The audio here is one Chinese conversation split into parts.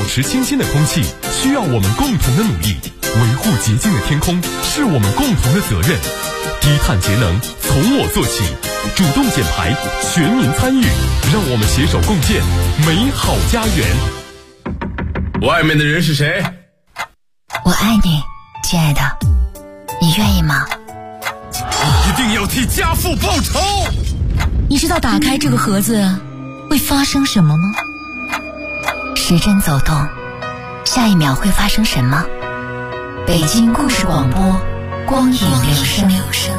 持清新的空气需要我们共同的努力，维护洁净的天空是我们共同的责任。低碳节能从我做起，主动减排，全民参与，让我们携手共建美好家园。 外面的人是谁？ 我爱你，亲爱的，你愿意吗？ 一定要替家父报仇。 你知道打开这个盒子会发生什么吗？时针走动，下一秒会发生什么？北京故事广播，光影留声。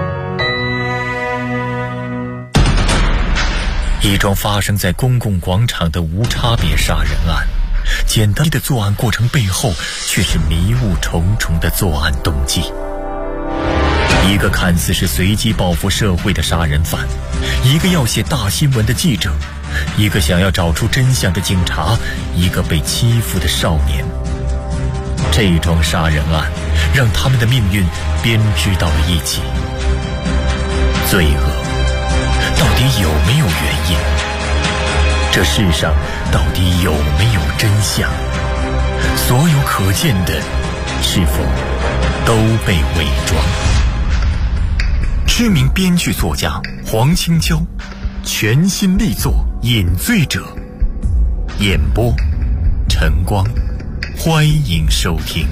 一桩发生在公共广场的无差别杀人案，简单的作案过程背后却是迷雾重重的作案动机。一个看似是随机报复社会的杀人犯，一个要写大新闻的记者，一个想要找出真相的警察，一个被欺负的少年。这桩杀人案让他们的命运编织到了一起。罪恶到底有没有原因？这世上到底有没有真相？所有可见的是否都被伪装？知名编剧作家黄青椒全新力作《饮醉者》，演播晨光，欢迎收听。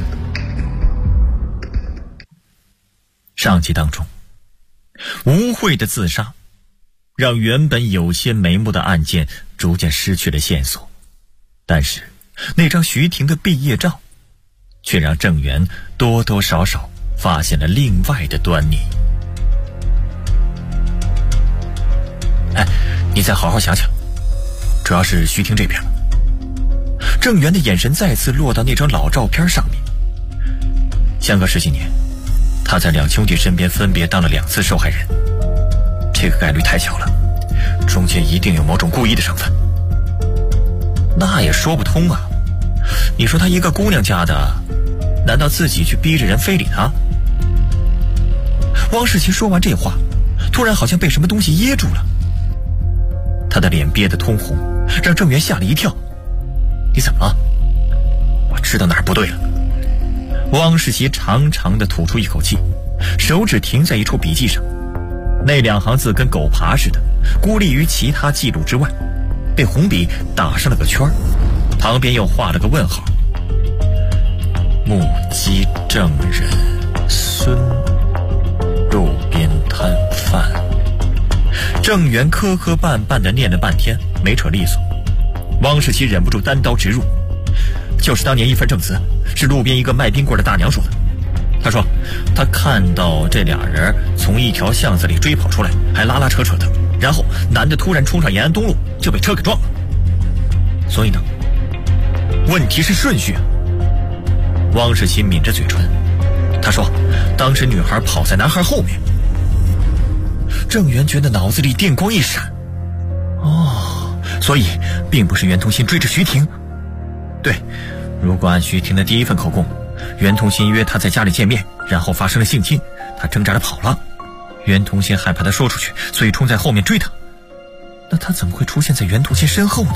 上集当中，吴慧的自杀让原本有些眉目的案件逐渐失去了线索，但是那张徐婷的毕业照却让郑源多多少少发现了另外的端倪。你再好好想想，主要是徐婷这边。郑源的眼神再次落到那张老照片上面。相隔10几年，他在两兄弟身边分别当了2次受害人，这个概率太小了，中间一定有某种故意的成分。那也说不通啊，你说他一个姑娘家的，难道自己去逼着人非礼他？汪世奇说完这话，突然好像被什么东西噎住了，他的脸憋得通红，让郑源吓了一跳。你怎么了？我知道哪儿不对了。汪世奇长长的吐出一口气，手指停在一处笔记上，那2行字跟狗爬似的，孤立于其他记录之外，被红笔打上了个圈，旁边又画了个问号。目击证人孙，路边摊贩。郑源磕磕绊绊地念了半天，没扯利索。汪世奇忍不住单刀直入，就是当年一份证词，是路边一个卖冰棍的大娘说的。她说她看到这俩人从一条巷子里追跑出来，还拉拉扯扯的，然后男的突然冲上延安东路，就被车给撞了。所以呢，问题是顺序啊。汪世奇抿着嘴唇，他说当时女孩跑在男孩后面。郑源觉得脑子里电光一闪，所以并不是袁同新追着徐婷。对，如果按徐婷的第一份口供，袁同新约她在家里见面，然后发生了性侵，她挣扎着跑了，袁同新害怕她说出去，所以冲在后面追她。那她怎么会出现在袁同新身后呢？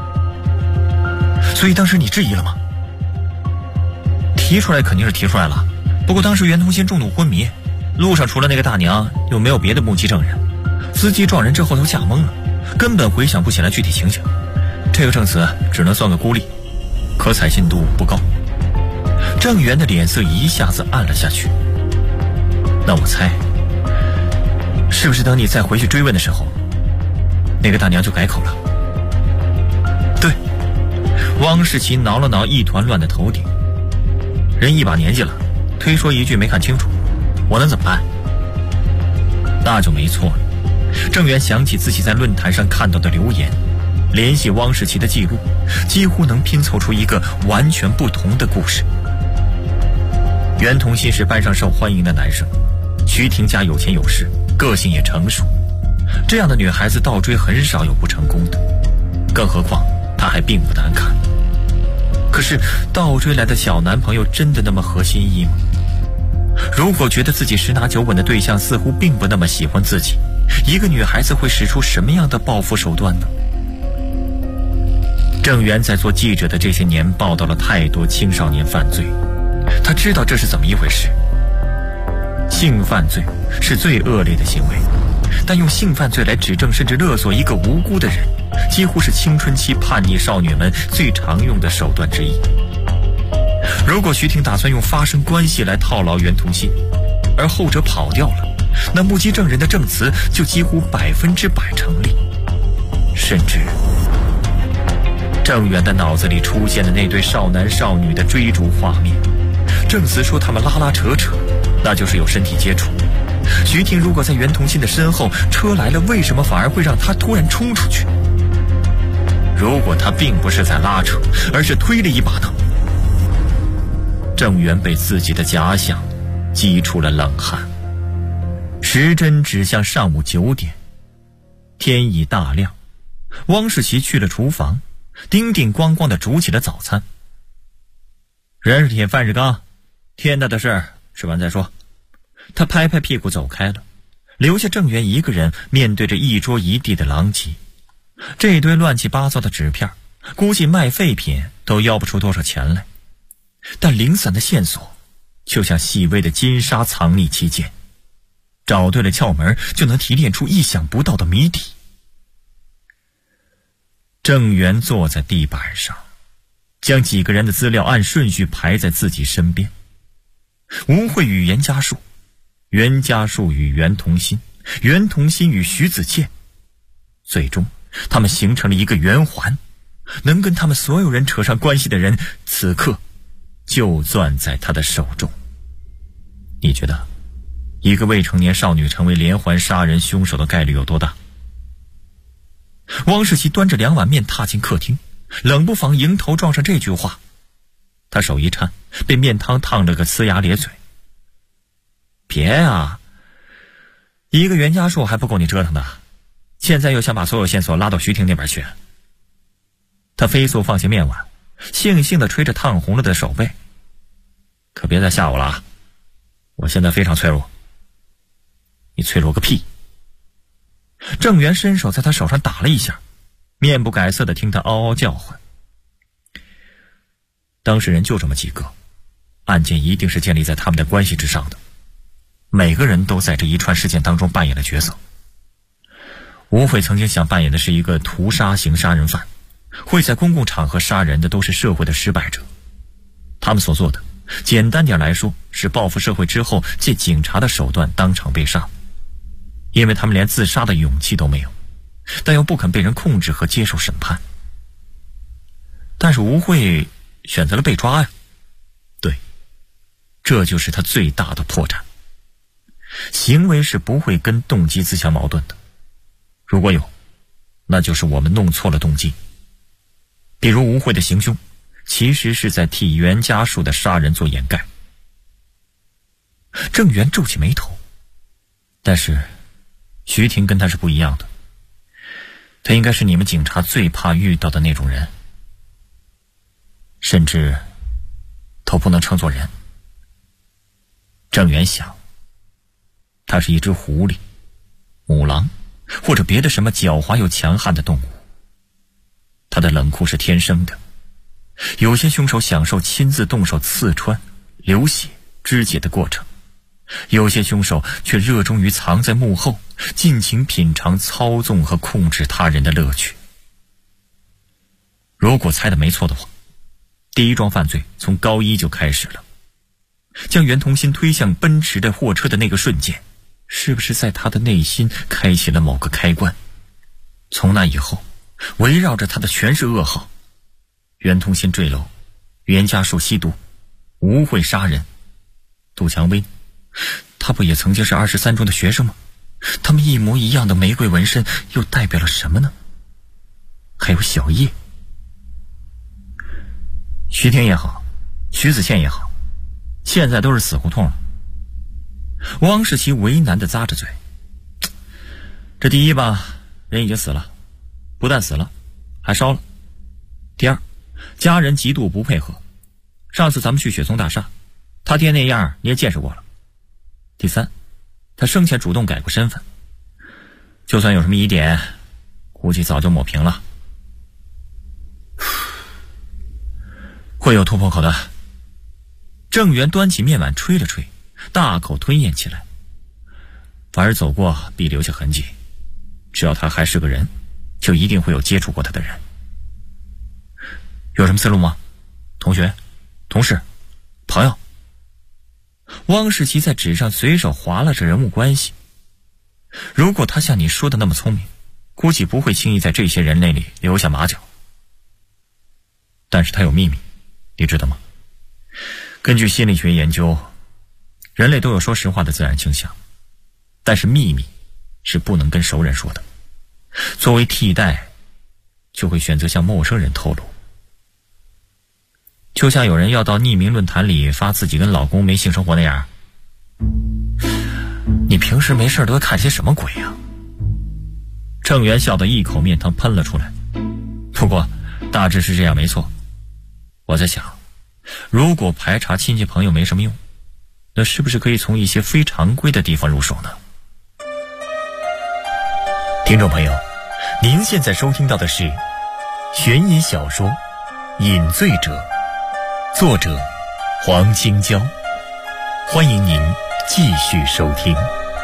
所以当时你质疑了吗？提出来肯定是提出来了，不过当时袁同新重度昏迷，路上除了那个大娘又没有别的目击证人，司机撞人之后都吓懵了，根本回想不起来具体情形，这个证词只能算个孤立，可采信度不高。郑源的脸色一下子暗了下去。那我猜，是不是等你再回去追问的时候，那个大娘就改口了？对，汪世奇挠了挠一团乱的头顶，人一把年纪了，推说一句没看清楚，我能怎么办？那就没错了。郑源想起自己在论坛上看到的留言，联系汪世奇的记录，几乎能拼凑出一个完全不同的故事。袁同新是班上受欢迎的男生，徐婷家有钱有势，个性也成熟，这样的女孩子倒追很少有不成功的，更何况她还并不难看。可是倒追来的小男朋友真的那么合心意吗？如果觉得自己十拿九稳的对象似乎并不那么喜欢自己，一个女孩子会使出什么样的报复手段呢？ 郑源在做记者的这些年报道了太多青少年犯罪，他知道这是怎么一回事。性犯罪是最恶劣的行为，但用性犯罪来指证甚至勒索一个无辜的人，几乎是青春期叛逆少女们最常用的手段之一。如果徐婷打算用发生关系来套牢袁同心，而后者跑掉了，那目击证人的证词就几乎100%成立。甚至郑源的脑子里出现了那对少男少女的追逐画面，证词说他们拉拉扯扯，那就是有身体接触。徐婷如果在袁同心的身后，车来了为什么反而会让他突然冲出去？如果他并不是在拉扯，而是推了一把呢？郑源被自己的假想激出了冷汗。时针指向上午9点，天已大亮。汪世奇去了厨房，叮叮咣咣地煮起了早餐。人是铁，饭是钢，天大的事儿，吃完再说。他拍拍屁股走开了，留下郑源一个人面对着一桌一地的狼藉。这堆乱七八糟的纸片，估计卖废品都要不出多少钱来，但零散的线索就像细微的金沙藏匿其间，找对了窍门，就能提炼出意想不到的谜底。郑源坐在地板上，将几个人的资料按顺序排在自己身边。吴慧与袁家树，袁家树与袁同心，袁同心与徐子倩，最终他们形成了一个圆环，能跟他们所有人扯上关系的人，此刻就攥在他的手中。你觉得一个未成年少女成为连环杀人凶手的概率有多大？汪世奇端着2碗面踏进客厅，冷不防迎头撞上这句话，他手一颤，被面汤烫了个呲牙咧嘴。别啊，一个袁家树还不够你折腾的，现在又想把所有线索拉到徐婷那边去。他飞速放下面碗，悻悻地吹着烫红了的手背。可别再吓我了啊，我现在非常脆弱。你脆弱个屁！郑源伸手在他手上打了一下，面不改色地听他嗷嗷叫唤。当事人就这么几个，案件一定是建立在他们的关系之上的，每个人都在这一串事件当中扮演了角色。吴慧曾经想扮演的是一个屠杀型杀人犯，会在公共场合杀人的都是社会的失败者。他们所做的，简单点来说，是报复社会之后借警察的手段当场被杀，因为他们连自杀的勇气都没有，但又不肯被人控制和接受审判。但是吴慧选择了被抓呀，对，这就是他最大的破绽。行为是不会跟动机自相矛盾的，如果有，那就是我们弄错了动机。比如吴慧的行凶其实是在替袁家树的杀人做掩盖。郑源皱起眉头，但是徐婷跟他是不一样的，他应该是你们警察最怕遇到的那种人，甚至都不能称作人。郑源想，他是一只狐狸、母狼或者别的什么狡猾又强悍的动物。他的冷酷是天生的，有些凶手享受亲自动手刺穿、流血、肢解的过程，有些凶手却热衷于藏在幕后，尽情品尝操纵和控制他人的乐趣。如果猜的没错的话，第一桩犯罪从高一就开始了。将袁同心推向奔驰的货车的那个瞬间，是不是在他的内心开启了某个开关？从那以后，围绕着他的全是噩耗：袁同心坠楼，袁家树吸毒，吴慧杀人，杜蔷薇，他不也曾经是23中的学生吗？他们一模一样的玫瑰纹身又代表了什么呢？还有小叶。徐婷也好，徐子倩也好，现在都是死胡同了。汪世奇为难地咂着嘴，这第一吧，人已经死了，不但死了，还烧了。第二，家人极度不配合，上次咱们去雪松大厦，他爹那样你也见识过了。第三，他生前主动改过身份，就算有什么疑点，估计早就抹平了。 会有突破口的。郑源端起面碗吹了吹，大口吞咽起来。凡是走过必留下痕迹，只要他还是个人，就一定会有接触过他的人。有什么思路吗？同学、同事、朋友？汪世奇在纸上随手划拉着人物关系。如果他像你说的那么聪明，估计不会轻易在这些人类里留下马脚。但是他有秘密，你知道吗？根据心理学研究，人类都有说实话的自然倾向，但是秘密是不能跟熟人说的。作为替代，就会选择向陌生人透露。就像有人要到匿名论坛里发自己跟老公没性生活那样。你平时没事都会看些什么鬼呀？郑源笑得一口面汤喷了出来。不过大致是这样没错。我在想，如果排查亲戚朋友没什么用，那是不是可以从一些非常规的地方入手呢？听众朋友，您现在收听到的是悬疑小说《饮醉者》，作者黄清娇，欢迎您继续收听。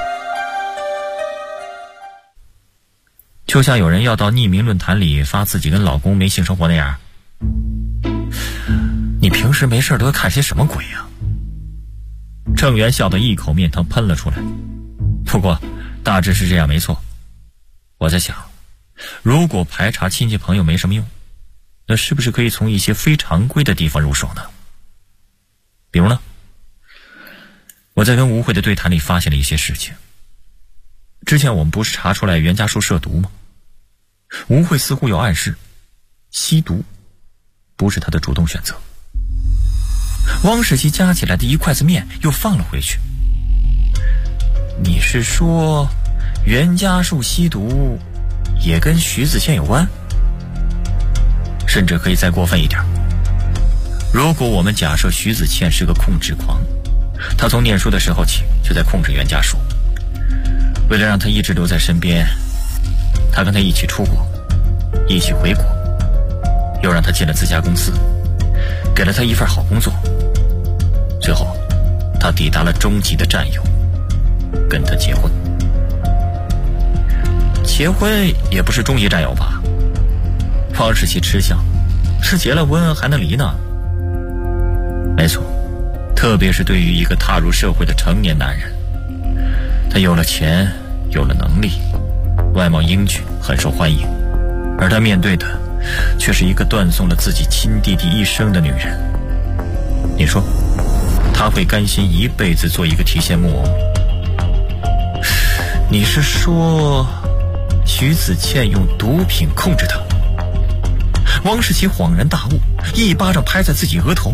就像有人要到匿名论坛里发自己跟老公没性生活那样。你平时没事都会看些什么鬼呀？郑源笑得一口面汤喷了出来。不过大致是这样没错。我在想，如果排查亲戚朋友没什么用，那是不是可以从一些非常规的地方入手呢？比如呢，我在跟吴慧的对谈里发现了一些事情。之前我们不是查出来袁家树涉毒吗？吴慧似乎有暗示，吸毒不是他的主动选择。汪世奇夹起来的一筷子面又放了回去。你是说袁家树吸毒也跟徐子倩有关？甚至可以再过分一点，如果我们假设徐子倩是个控制狂，他从念书的时候起就在控制袁家树，为了让他一直留在身边，他跟他一起出国，一起回国，又让他进了自家公司，给了他一份好工作，最后他抵达了终极的战友，跟他结婚。结婚也不是终极战友吧？方世奇嗤笑，是结了婚还能离呢？没错，特别是对于一个踏入社会的成年男人，他有了钱，有了能力，外貌英俊，很受欢迎，而他面对的却是一个断送了自己亲弟弟一生的女人。你说他会甘心一辈子做一个提线木偶？你是说徐子倩用毒品控制他？汪世奇恍然大悟，一巴掌拍在自己额头。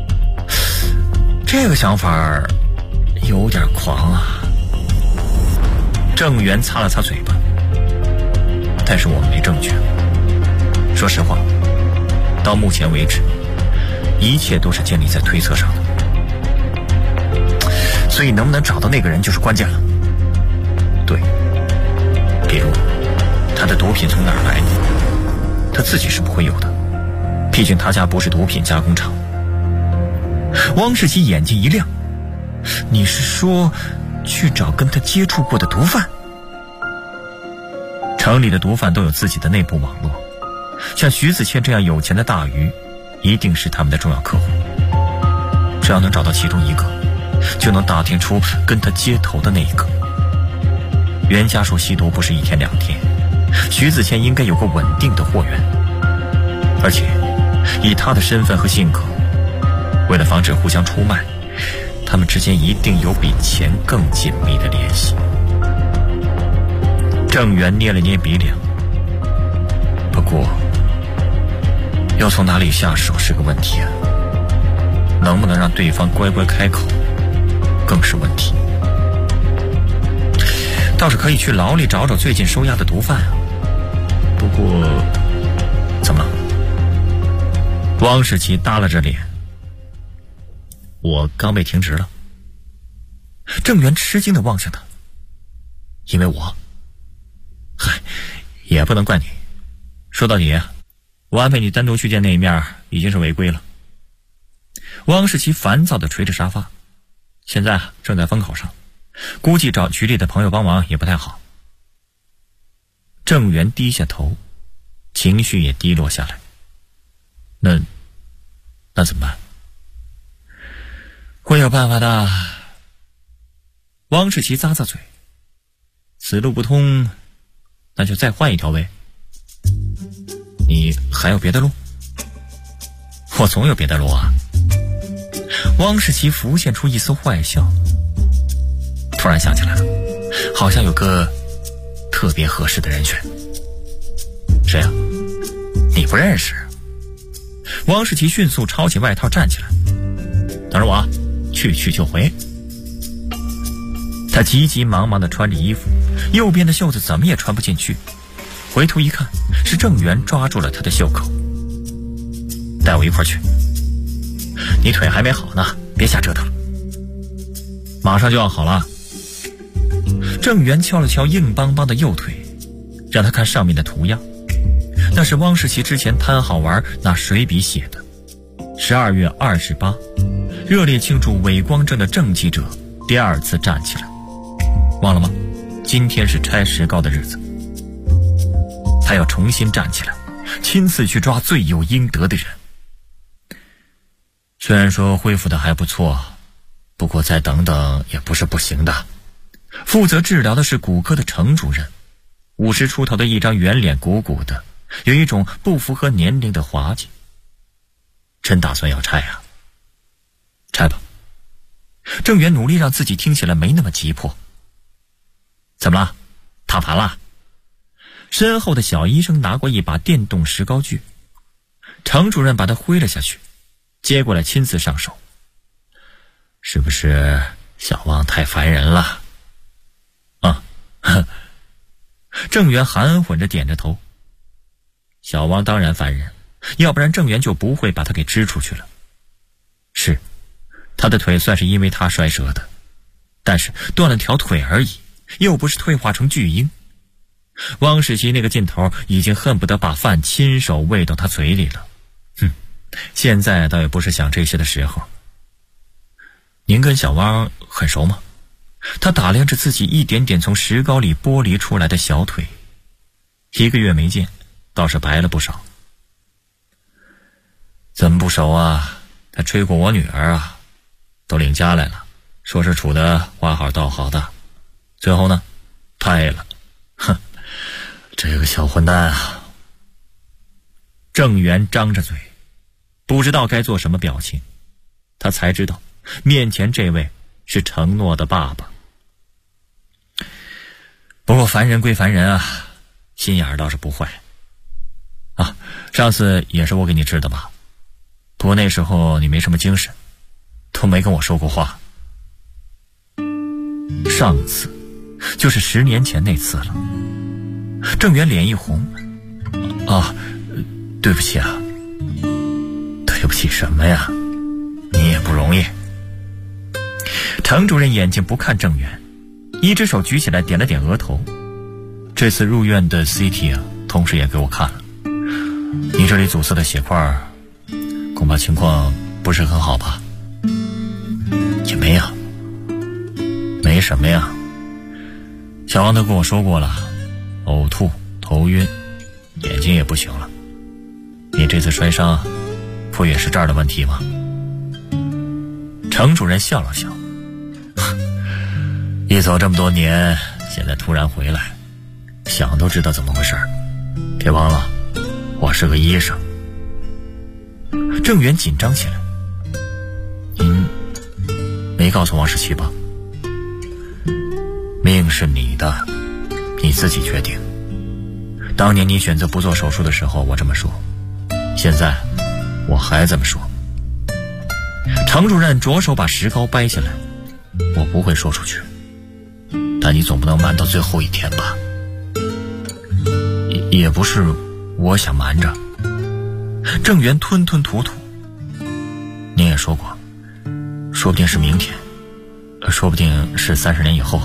这个想法有点狂啊。郑源擦了擦嘴巴，但是我们没证据。说实话，到目前为止，一切都是建立在推测上的。所以能不能找到那个人就是关键了。对，比如他的毒品从哪儿来，他自己是不会有的，毕竟他家不是毒品加工厂。汪世奇眼睛一亮，你是说去找跟他接触过的毒贩？城里的毒贩都有自己的内部网络，像徐子倩这样有钱的大鱼一定是他们的重要客户。只要能找到其中一个，就能打听出跟他接头的那一个。袁家树吸毒不是一天两天，徐子倩应该有个稳定的货源，而且以他的身份和性格，为了防止互相出卖，他们之间一定有比钱更紧密的联系。郑源捏了捏鼻梁，不过要从哪里下手是个问题啊，能不能让对方乖乖开口更是问题。倒是可以去牢里找找最近收押的毒贩啊。不过怎么了？汪世奇耷拉着脸。我刚被停职了。郑源吃惊地望向他。因为我？嗨，也不能怪你。说到底，我安排你单独去见那一面已经是违规了。 汪世奇烦躁地捶着沙发，现在正在风口上，估计找局里的朋友帮忙也不太好。郑源低下头，情绪也低落下来。那怎么办？会有办法的。汪世奇咂咂嘴，此路不通，那就再换一条呗。你还有别的路？我总有别的路啊。汪世奇浮现出一丝坏笑，突然想起来了，好像有个特别合适的人选。谁啊？你不认识？汪世奇迅速抄起外套站起来，等着我啊，去就回。他急急忙忙地穿着衣服，右边的袖子怎么也穿不进去，回头一看，是郑源抓住了他的袖口。带我一块去。你腿还没好呢，别瞎折腾了。马上就要好了。郑源敲了敲硬邦邦的右腿，让他看上面的图样，那是汪世奇之前贪好玩拿水笔写的。12月28，热烈庆祝伪光正的郑记者第2次站起来。忘了吗？今天是拆石膏的日子。他要重新站起来，亲自去抓罪有应得的人。虽然说恢复的还不错，不过再等等也不是不行的。负责治疗的是骨科的程主任，50出头的一张圆脸，鼓鼓的，有一种不符合年龄的滑稽。真打算要拆啊？拆吧。郑源努力让自己听起来没那么急迫。怎么了？塌盘了？身后的小医生拿过一把电动石膏锯，程主任把它挥了下去，接过来亲自上手。是不是小汪太烦人了？郑源含混着点着头。小汪当然烦人，要不然郑源就不会把他给支出去了。是，他的腿算是因为他摔折的，但是断了条腿而已，又不是退化成巨婴。汪世奇那个劲头已经恨不得把饭亲手喂到他嘴里了。现在倒也不是想这些的时候。您跟小汪很熟吗？他打量着自己一点点从石膏里剥离出来的小腿，1个月没见，倒是白了不少。怎么不熟啊？他追过我女儿啊，都领家来了，说是处得花好道好的，最后呢，拍了。这个小混蛋啊！郑源张着嘴，不知道该做什么表情。他才知道，面前这位是承诺的爸爸。不过烦人归烦人啊，心眼儿倒是不坏。上次也是我给你治的吧？不过那时候你没什么精神，都没跟我说过话。上次就是10年前那次了。郑源脸一红。对不起啊。对不起什么呀？你也不容易。程主任眼睛不看郑源，一只手举起来点了点额头。这次入院的 CT 啊，同事也给我看了，你这里阻塞的血块恐怕情况不是很好吧？也没呀，没什么呀。小王都跟我说过了，呕吐、头晕，眼睛也不行了。你这次摔伤不也是这儿的问题吗？程主任笑了笑，一走这么多年，现在突然回来，想都知道怎么回事。别忘了，我是个医生。郑源紧张起来。您没告诉王世奇吧？命是你的，你自己决定。当年你选择不做手术的时候，我这么说，现在我还这么说。程主任着手把石膏掰下来。我不会说出去，但你总不能瞒到最后一天吧？也不是我想瞒着。郑源吞吞吐吐。您也说过，说不定是明天，说不定是30年以后。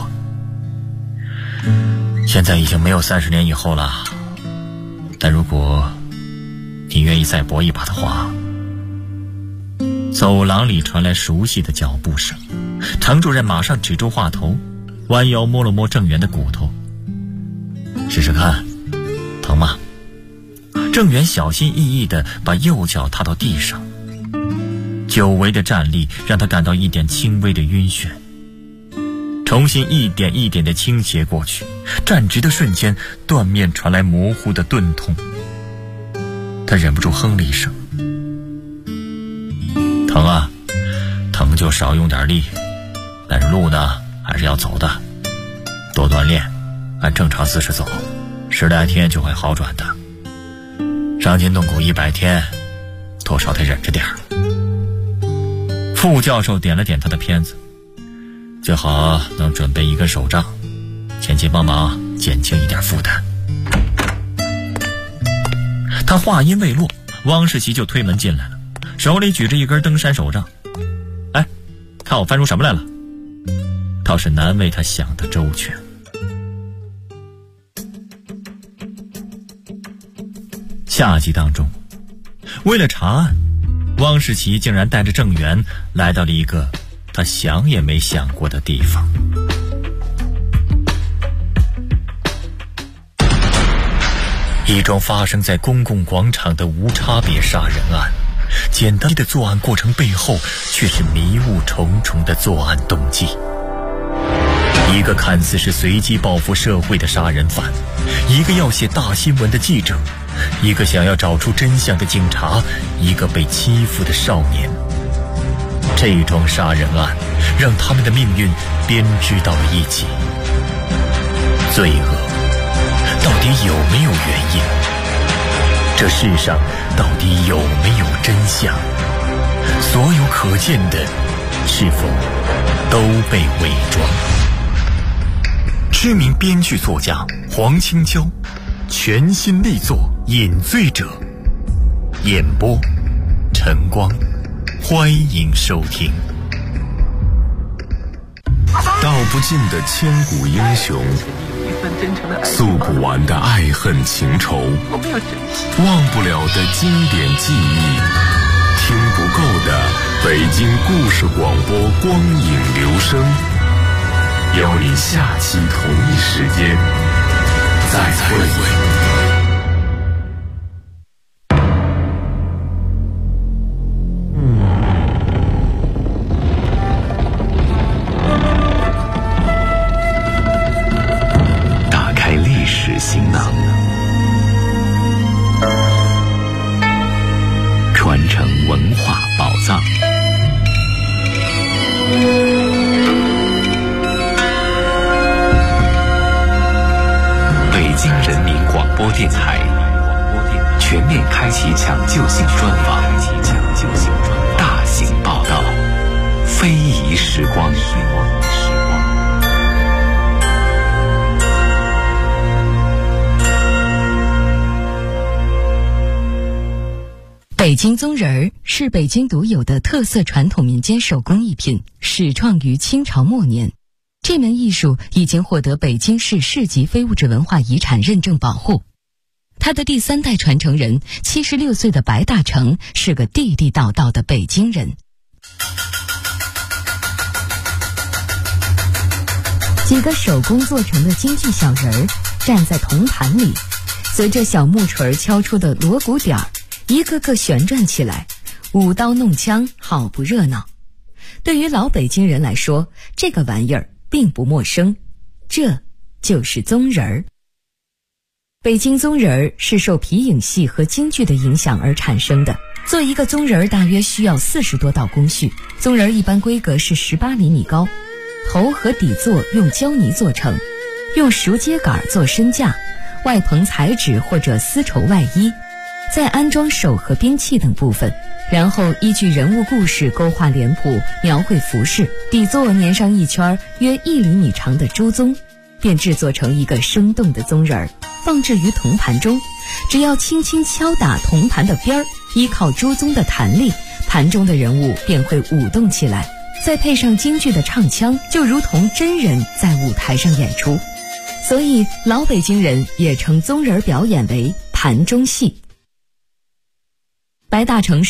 现在已经没有30年以后了，但如果你愿意再搏一把的话， 走廊里传来熟悉的脚步声，程主任马上指住话头，弯腰摸了摸郑源的骨头。试试看，疼吗？郑源小心翼翼地把右脚踏到地上，久违的站立让他感到一点轻微的晕眩，重新一点一点地倾斜过去，站直的瞬间，断面传来模糊的钝痛。他忍不住哼了一声。疼啊，疼就少用点力，但是路呢还是要走的，多锻炼，按正常姿势走，10来天就会好转的。伤筋动骨100天，多少得忍着点儿。副教授点了点他的片子，最好能准备一根手杖，前期帮忙减轻一点负担。他话音未落，汪世奇就推门进来了，手里举着一根登山手杖。哎，看我翻出什么来了？倒是难为他想得周全。下集当中，为了查案，汪世奇竟然带着郑源来到了一个他想也没想过的地方。一桩发生在公共广场的无差别杀人案，简单的作案过程背后却是迷雾重重的作案动机。一个看似是随机报复社会的杀人犯，一个要写大新闻的记者，一个想要找出真相的警察，一个被欺负的少年。这桩杀人案让他们的命运编织到了一起。罪恶到底有没有原因？这世上到底有没有真相？所有可见的是否都被伪装？知名编剧作家黄青椒全新力作《饮醉者》，演播晨光，欢迎收听。 道不尽的千古英雄，诉不完的爱恨情仇，忘不了的经典记忆，听不够的北京故事广播光影留声。邀你下期同一时间再会。行囊，传承文化宝藏。北京人民广播电台全面开启抢救性专访，大型报道，非遗时光。 北京宗人儿是北京独有的特色传统民间手工艺品，始创于清朝末年。这门艺术已经获得北京市市级非物质文化遗产认证保护。他的第3代传承人76岁的白大成是个地地道道的北京人。几个手工做成的京剧小人儿站在铜盘里，随着小木锤敲出的锣鼓点儿，一个个旋转起来，舞刀弄枪，好不热闹。对于老北京人来说，这个玩意儿并不陌生，这就是宗人儿。北京宗人儿是受皮影戏和京剧的影响而产生的。做一个宗人儿大约需要40多道工序。宗人儿一般规格是18厘米高，头和底座用胶泥做成，用熟秸秆做身架，外棚彩纸或者丝绸外衣，再安装手和兵器等部分，然后依据人物故事勾画脸谱，描绘服饰，底座粘上一圈约1厘米长的周宗，便制作成一个生动的宗人儿，放置于铜盘中。只要轻轻敲打铜盘的边儿，依靠周宗的弹力，盘中的人物便会舞动起来，再配上京剧的唱腔，就如同真人在舞台上演出。所以老北京人也称宗人表演为盘中戏。白大成说，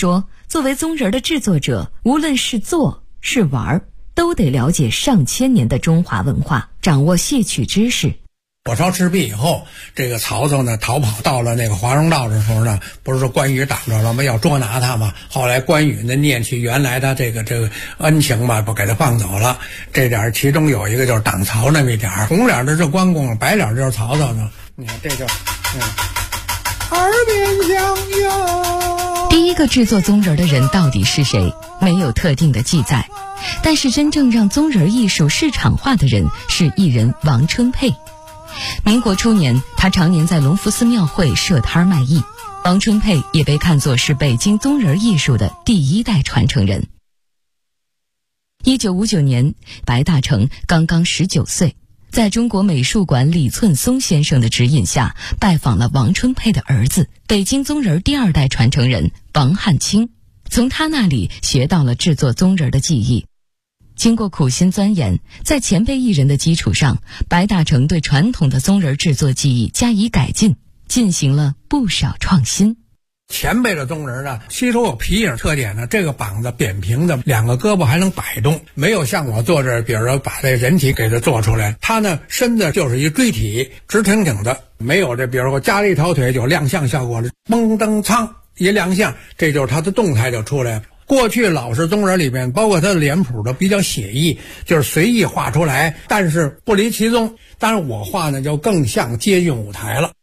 作为宗人的制作者，无论是做是玩，都得了解上千年的中华文化，掌握戏曲知识。 火烧赤壁以后，这个曹操呢逃跑到了那个华容道的时候呢，不是说关羽挡着了吗？要捉拿他嘛。后来关羽呢念起原来他这个恩情吧，不给他放走了。这点其中有一个就是挡曹那么一点，红脸的是关公，白脸就是曹操呢。你看这就耳边响哟。 第一个制作宗人的人到底是谁？没有特定的记载，但是真正让宗人艺术市场化的人是艺人王春佩。民国初年，他常年在隆福寺庙会设摊卖艺。王春佩也被看作是北京宗人艺术的第一代传承人。1959年，白大成刚刚19岁，在中国美术馆李寸松先生的指引下，拜访了王春佩的儿子，北京宗人第二代传承人王汉卿，从他那里学到了制作宗人的技艺。经过苦心钻研，在前辈艺人的基础上，白大成对传统的宗人制作技艺加以改进，进行了不少创新。 前辈的宗人呢，吸收有皮影特点呢，这个膀子扁平的，两个胳膊还能摆动，没有像我做这，比如说把这人体给它做出来。他呢，身子就是一锥体，直挺挺的，没有这，比如说加了一条腿就亮相效果了，嘣噔噌一亮相，这就是他的动态就出来了。过去老式宗人里面，包括他的脸谱都比较写意，就是随意画出来，但是不离其宗。但是我画呢，就更像接近舞台了。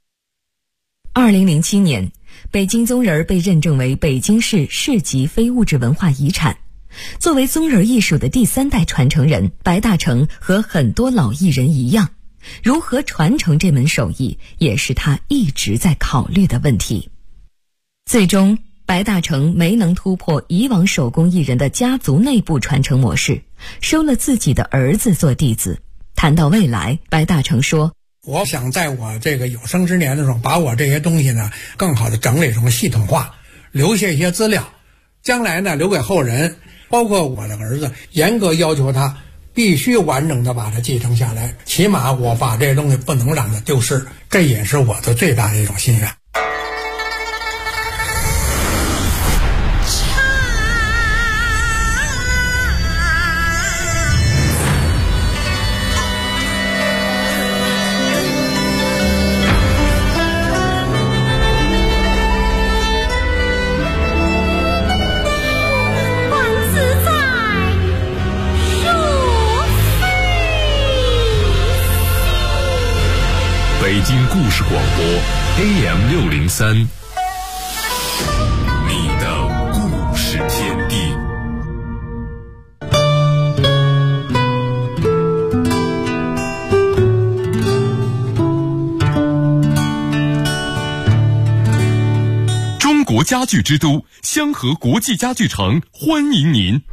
2007年，北京宗人被认证为北京市市级非物质文化遗产。作为宗人艺术的第三代传承人，白大成和很多老艺人一样，如何传承这门手艺，也是他一直在考虑的问题。最终，白大成没能突破以往手工艺人的家族内部传承模式，收了自己的儿子做弟子。谈到未来，白大成说， 我想在我这个有生之年的时候，把我这些东西呢更好的整理成系统化，留下一些资料，将来呢留给后人，包括我的儿子，严格要求他必须完整的把它继承下来，起码我把这些东西不能让它丢失，这也是我的最大的一种心愿。 北京故事广播 AM603，你的故事天地。中国家具之都香河国际家具城欢迎您。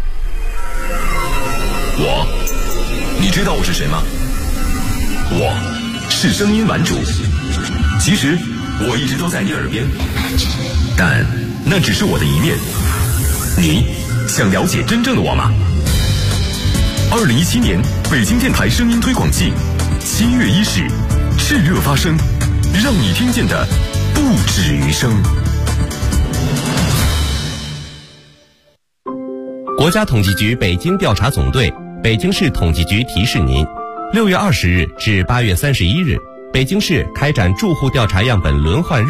你知道我是谁吗？我是声音玩主，其实我一直都在你耳边，但那只是我的一面。你想了解真正的我吗？2017年北京电台声音推广季7月1日炽热发声，让你听见的不止于声。 国家统计局北京调查总队、北京市统计局提示您：6月20日至8月31日，北京市开展住户调查样本轮换